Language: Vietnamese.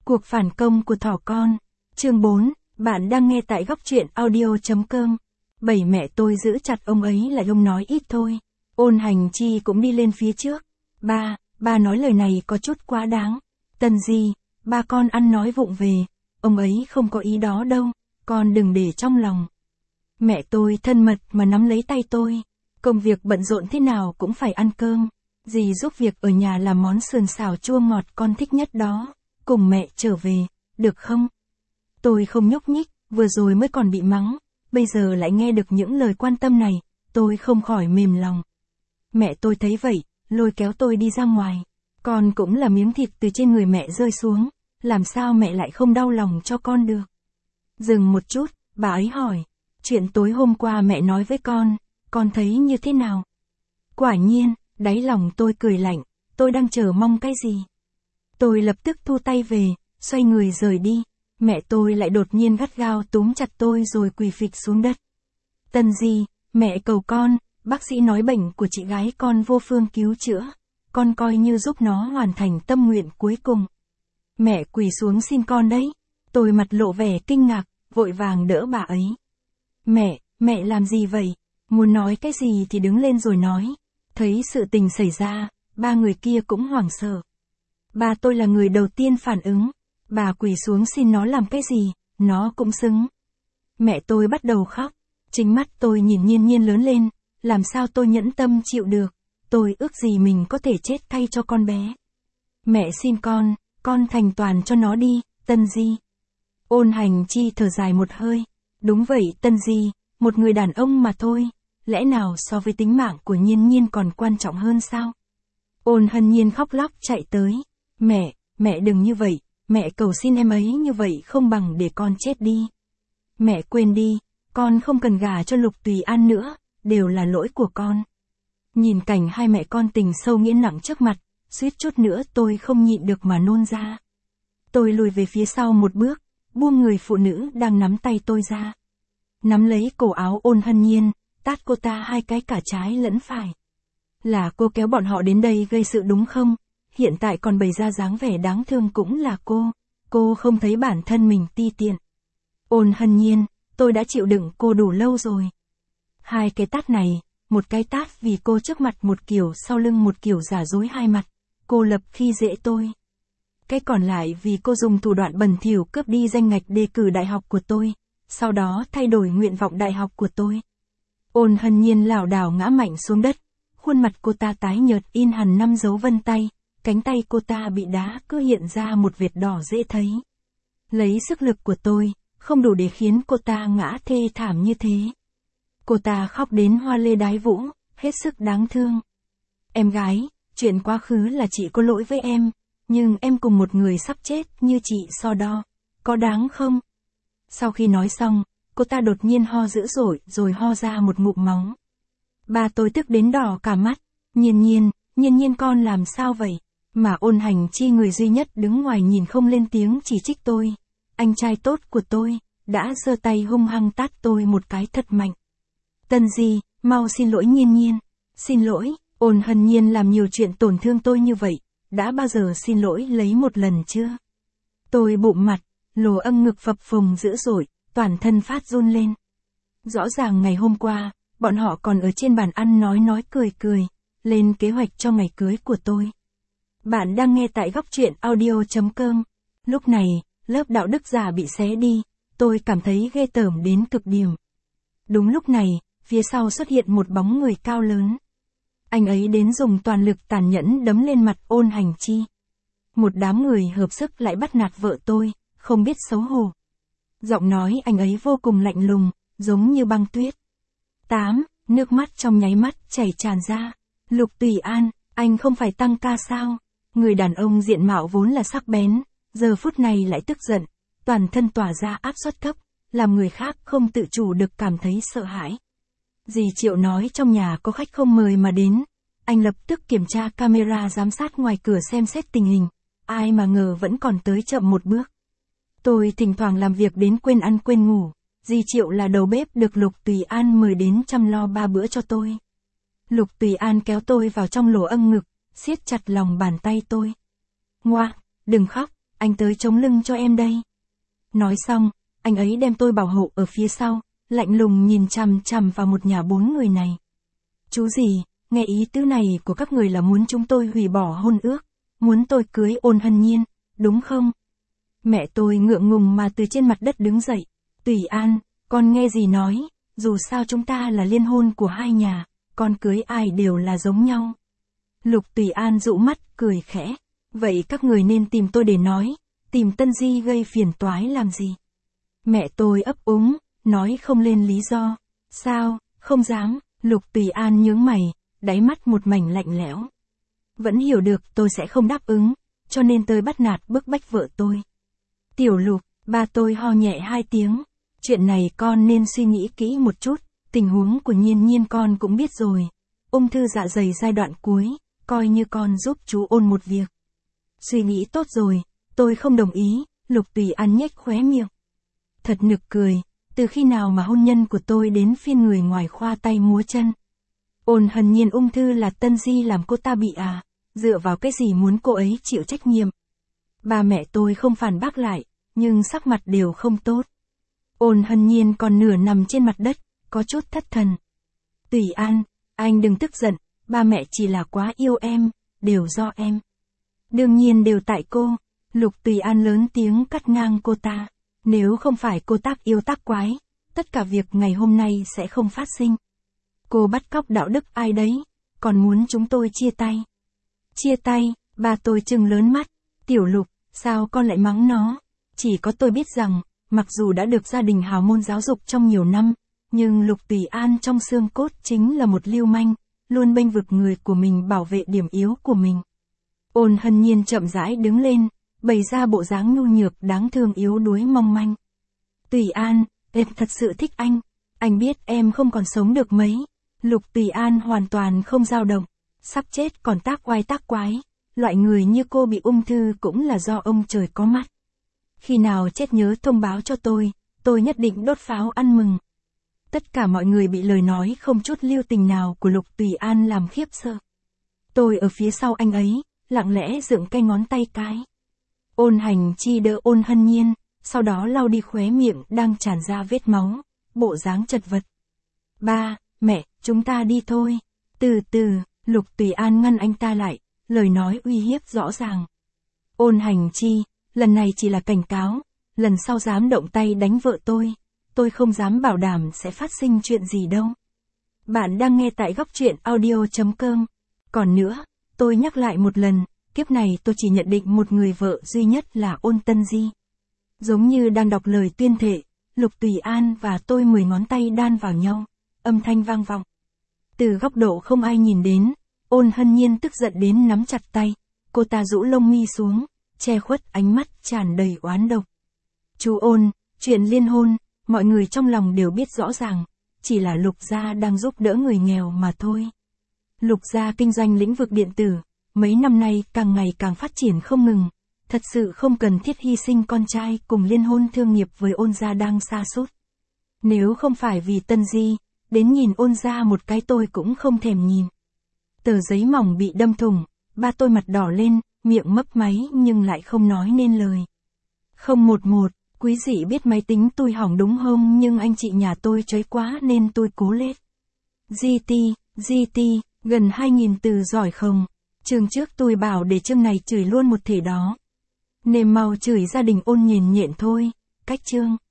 Cuộc phản công của thỏ con. Chương 4, bạn đang nghe tại góc truyện audio.com. Bảy mẹ tôi giữ chặt ông ấy lại ông nói ít thôi. Ôn Hành Chi cũng đi lên phía trước. Ba nói lời này có chút quá đáng. Tân Di, ba con ăn nói vụng về. Ông ấy không có ý đó đâu, con đừng để trong lòng. Mẹ tôi thân mật mà nắm lấy tay tôi. Công việc bận rộn thế nào cũng phải ăn cơm. Dì giúp việc ở nhà làm món sườn xào chua ngọt con thích nhất đó. Cùng mẹ trở về, được không? Tôi không nhúc nhích, vừa rồi mới còn bị mắng. Bây giờ lại nghe được những lời quan tâm này, tôi không khỏi mềm lòng. Mẹ tôi thấy vậy, lôi kéo tôi đi ra ngoài. Con cũng là miếng thịt từ trên người mẹ rơi xuống, làm sao mẹ lại không đau lòng cho con được? Dừng một chút, bà ấy hỏi, chuyện tối hôm qua mẹ nói với con thấy như thế nào? Quả nhiên, đáy lòng tôi cười lạnh, tôi đang chờ mong cái gì? Tôi lập tức thu tay về, xoay người rời đi. Mẹ tôi lại đột nhiên gắt gao túm chặt tôi rồi quỳ phịch xuống đất. Tân Di, mẹ cầu con, bác sĩ nói bệnh của chị gái con vô phương cứu chữa. Con coi như giúp nó hoàn thành tâm nguyện cuối cùng. Mẹ quỳ xuống xin con đấy. Tôi mặt lộ vẻ kinh ngạc, vội vàng đỡ bà ấy. Mẹ làm gì vậy? Muốn nói cái gì thì đứng lên rồi nói. Thấy sự tình xảy ra, ba người kia cũng hoảng sợ. Ba tôi là người đầu tiên phản ứng. Bà quỳ xuống xin nó làm cái gì, nó cũng xứng. Mẹ tôi bắt đầu khóc. Chính mắt tôi nhìn Nhiên Nhiên lớn lên, làm sao tôi nhẫn tâm chịu được. Tôi ước gì mình có thể chết thay cho con bé. Mẹ xin con thành toàn cho nó đi, Tân Di. Ôn Hành Chi thở dài một hơi. Đúng vậy Tân Di, một người đàn ông mà thôi. Lẽ nào so với tính mạng của Nhiên Nhiên còn quan trọng hơn sao? Ôn Hân Nhiên khóc lóc chạy tới. Mẹ đừng như vậy. Mẹ cầu xin em ấy như vậy không bằng để con chết đi. Mẹ quên đi, con không cần gả cho Lục Tùy An nữa, đều là lỗi của con. Nhìn cảnh hai mẹ con tình sâu nghĩa nặng trước mặt, suýt chút nữa tôi không nhịn được mà nôn ra. Tôi lùi về phía sau một bước, buông người phụ nữ đang nắm tay tôi ra. Nắm lấy cổ áo Ôn Hân Nhiên, tát cô ta hai cái cả trái lẫn phải. Là cô kéo bọn họ đến đây gây sự đúng không? Hiện tại còn bày ra dáng vẻ đáng thương cũng là cô không thấy bản thân mình ti tiện. Ôn Hân Nhiên, tôi đã chịu đựng cô đủ lâu rồi. Hai cái tát này, một cái tát vì cô trước mặt một kiểu sau lưng một kiểu giả dối hai mặt, cô lập khi dễ tôi. Cái còn lại vì cô dùng thủ đoạn bẩn thỉu cướp đi danh ngạch đề cử đại học của tôi, sau đó thay đổi nguyện vọng đại học của tôi. Ôn Hân Nhiên lảo đảo ngã mạnh xuống đất, khuôn mặt cô ta tái nhợt in hẳn 5 dấu vân tay. Cánh tay cô ta bị đá cứ hiện ra một vệt đỏ dễ thấy. Lấy sức lực của tôi, không đủ để khiến cô ta ngã thê thảm như thế. Cô ta khóc đến hoa lê đái vũ, hết sức đáng thương. Em gái, chuyện quá khứ là chị có lỗi với em, nhưng em cùng một người sắp chết như chị so đo, có đáng không? Sau khi nói xong, cô ta đột nhiên ho dữ dội rồi ho ra một ngụm máu. Ba tôi tức đến đỏ cả mắt. Nhiên Nhiên con làm sao vậy? Mà Ôn Hành Chi người duy nhất đứng ngoài nhìn không lên tiếng chỉ trích tôi. Anh trai tốt của tôi, đã giơ tay hung hăng tát tôi một cái thật mạnh. Tân Di, mau xin lỗi Nhiên. Xin lỗi, Ôn Hân Nhiên làm nhiều chuyện tổn thương tôi như vậy, đã bao giờ xin lỗi lấy một lần chưa? Tôi bụm mặt, lồ âng ngực phập phồng dữ dội, toàn thân phát run lên. Rõ ràng ngày hôm qua, bọn họ còn ở trên bàn ăn nói cười, lên kế hoạch cho ngày cưới của tôi. Bạn đang nghe tại góc truyện audio.com. Lúc này, lớp đạo đức giả bị xé đi, tôi cảm thấy ghê tởm đến cực điểm. Đúng lúc này, phía sau xuất hiện một bóng người cao lớn. Anh ấy đến dùng toàn lực tàn nhẫn đấm lên mặt Ôn Hành Chi. Một đám người hợp sức lại bắt nạt vợ tôi, không biết xấu hổ. Giọng nói anh ấy vô cùng lạnh lùng, giống như băng tuyết. Nước mắt trong nháy mắt chảy tràn ra. Lục Tùy An, anh không phải tăng ca sao? Người đàn ông diện mạo vốn là sắc bén, giờ phút này lại tức giận, toàn thân tỏa ra áp suất thấp, làm người khác không tự chủ được cảm thấy sợ hãi. Dì Triệu nói trong nhà có khách không mời mà đến, anh lập tức kiểm tra camera giám sát ngoài cửa xem xét tình hình, ai mà ngờ vẫn còn tới chậm một bước. Tôi thỉnh thoảng làm việc đến quên ăn quên ngủ, dì Triệu là đầu bếp được Lục Tùy An mời đến chăm lo 3 bữa cho tôi. Lục Tùy An kéo tôi vào trong lỗ âng ngực, siết chặt lòng bàn tay tôi. Ngoa, đừng khóc, anh tới chống lưng cho em đây. Nói xong, anh ấy đem tôi bảo hộ ở phía sau, lạnh lùng nhìn chằm chằm vào một nhà 4 người này. Chú gì, nghe ý tứ này của các người là muốn chúng tôi hủy bỏ hôn ước, muốn tôi cưới Ôn Hân Nhiên, đúng không? Mẹ tôi ngượng ngùng mà từ trên mặt đất đứng dậy. Tùy An, con nghe gì nói, dù sao chúng ta là liên hôn của hai nhà, con cưới ai đều là giống nhau. Lục Tùy An dụ mắt, cười khẽ. Vậy các người nên tìm tôi để nói, tìm Tân Di gây phiền toái làm gì? Mẹ tôi ấp úng, nói không lên lý do. Sao, không dám, Lục Tùy An nhướng mày, đáy mắt một mảnh lạnh lẽo. Vẫn hiểu được tôi sẽ không đáp ứng, cho nên tôi bắt nạt bức bách vợ tôi. Tiểu Lục, ba tôi ho nhẹ 2 tiếng. Chuyện này con nên suy nghĩ kỹ một chút, tình huống của Nhiên Nhiên con cũng biết rồi. Ung thư dạ dày giai đoạn cuối, coi như con giúp chú Ôn một việc. Suy nghĩ tốt rồi, tôi không đồng ý, Lục Tùy An nhếch khóe miệng. Thật nực cười, từ khi nào mà hôn nhân của tôi đến phiên người ngoài khoa tay múa chân. Ôn Hân Nhiên ung thư là Tân Di làm cô ta bị à, dựa vào cái gì muốn cô ấy chịu trách nhiệm. Ba mẹ tôi không phản bác lại, nhưng sắc mặt đều không tốt. Ôn Hân Nhiên còn nửa nằm trên mặt đất, có chút thất thần. Tùy An, anh đừng tức giận, ba mẹ chỉ là quá yêu em, đều do em. Đương nhiên đều tại cô. Lục Tùy An lớn tiếng cắt ngang cô ta. Nếu không phải cô tác yêu tác quái, tất cả việc ngày hôm nay sẽ không phát sinh. Cô bắt cóc đạo đức ai đấy, còn muốn chúng tôi chia tay. Chia tay, ba tôi trừng lớn mắt. Tiểu Lục, sao con lại mắng nó? Chỉ có tôi biết rằng, mặc dù đã được gia đình hào môn giáo dục trong nhiều năm, nhưng Lục Tùy An trong xương cốt chính là một lưu manh, luôn bênh vực người của mình bảo vệ điểm yếu của mình. Ôn Hân Nhiên chậm rãi đứng lên, bày ra bộ dáng nhu nhược đáng thương yếu đuối mong manh. Tùy An, em thật sự thích anh biết em không còn sống được mấy. Lục Tùy An hoàn toàn không dao động, sắp chết còn tác oai tác quái, loại người như cô bị ung thư cũng là do ông trời có mắt. Khi nào chết nhớ thông báo cho tôi nhất định đốt pháo ăn mừng. Tất cả mọi người bị lời nói không chút lưu tình nào của Lục Tùy An làm khiếp sợ. Tôi ở phía sau anh ấy, lặng lẽ dựng cái ngón tay cái. Ôn Hành Chi đỡ Ôn Hân Nhiên, sau đó lau đi khóe miệng đang tràn ra vết máu, bộ dáng chật vật. Ba, mẹ, chúng ta đi thôi. Từ từ, Lục Tùy An ngăn anh ta lại, lời nói uy hiếp rõ ràng. Ôn Hành Chi, lần này chỉ là cảnh cáo, lần sau dám động tay đánh vợ tôi không dám bảo đảm sẽ phát sinh chuyện gì đâu. Bạn đang nghe tại góc truyện audio.com. Còn nữa, tôi nhắc lại một lần, kiếp này tôi chỉ nhận định một người vợ duy nhất là Ôn Tân Di. Giống như đang đọc lời tuyên thệ, Lục Tùy An và tôi 10 ngón tay đan vào nhau, âm thanh vang vọng. Từ góc độ không ai nhìn đến, Ôn Hân Nhiên tức giận đến nắm chặt tay, cô ta rũ lông mi xuống, che khuất ánh mắt tràn đầy oán độc. Chú Ôn, chuyện liên hôn, mọi người trong lòng đều biết rõ ràng, chỉ là Lục gia đang giúp đỡ người nghèo mà thôi. Lục gia kinh doanh lĩnh vực điện tử, mấy năm nay càng ngày càng phát triển không ngừng, thật sự không cần thiết hy sinh con trai cùng liên hôn thương nghiệp với Ôn gia đang sa sút. Nếu không phải vì Tân Di, đến nhìn Ôn gia một cái tôi cũng không thèm nhìn. Tờ giấy mỏng bị đâm thủng, ba tôi mặt đỏ lên, miệng mấp máy nhưng lại không nói nên lời. 011, quý dị biết máy tính tôi hỏng đúng không, nhưng anh chị nhà tôi cháy quá nên tôi cố lết. GT, gần 2.000 từ giỏi không? Chương trước tôi bảo để chương này chửi luôn một thể đó. Nêm mau chửi gia đình Ôn nhện nhện thôi, cách chương.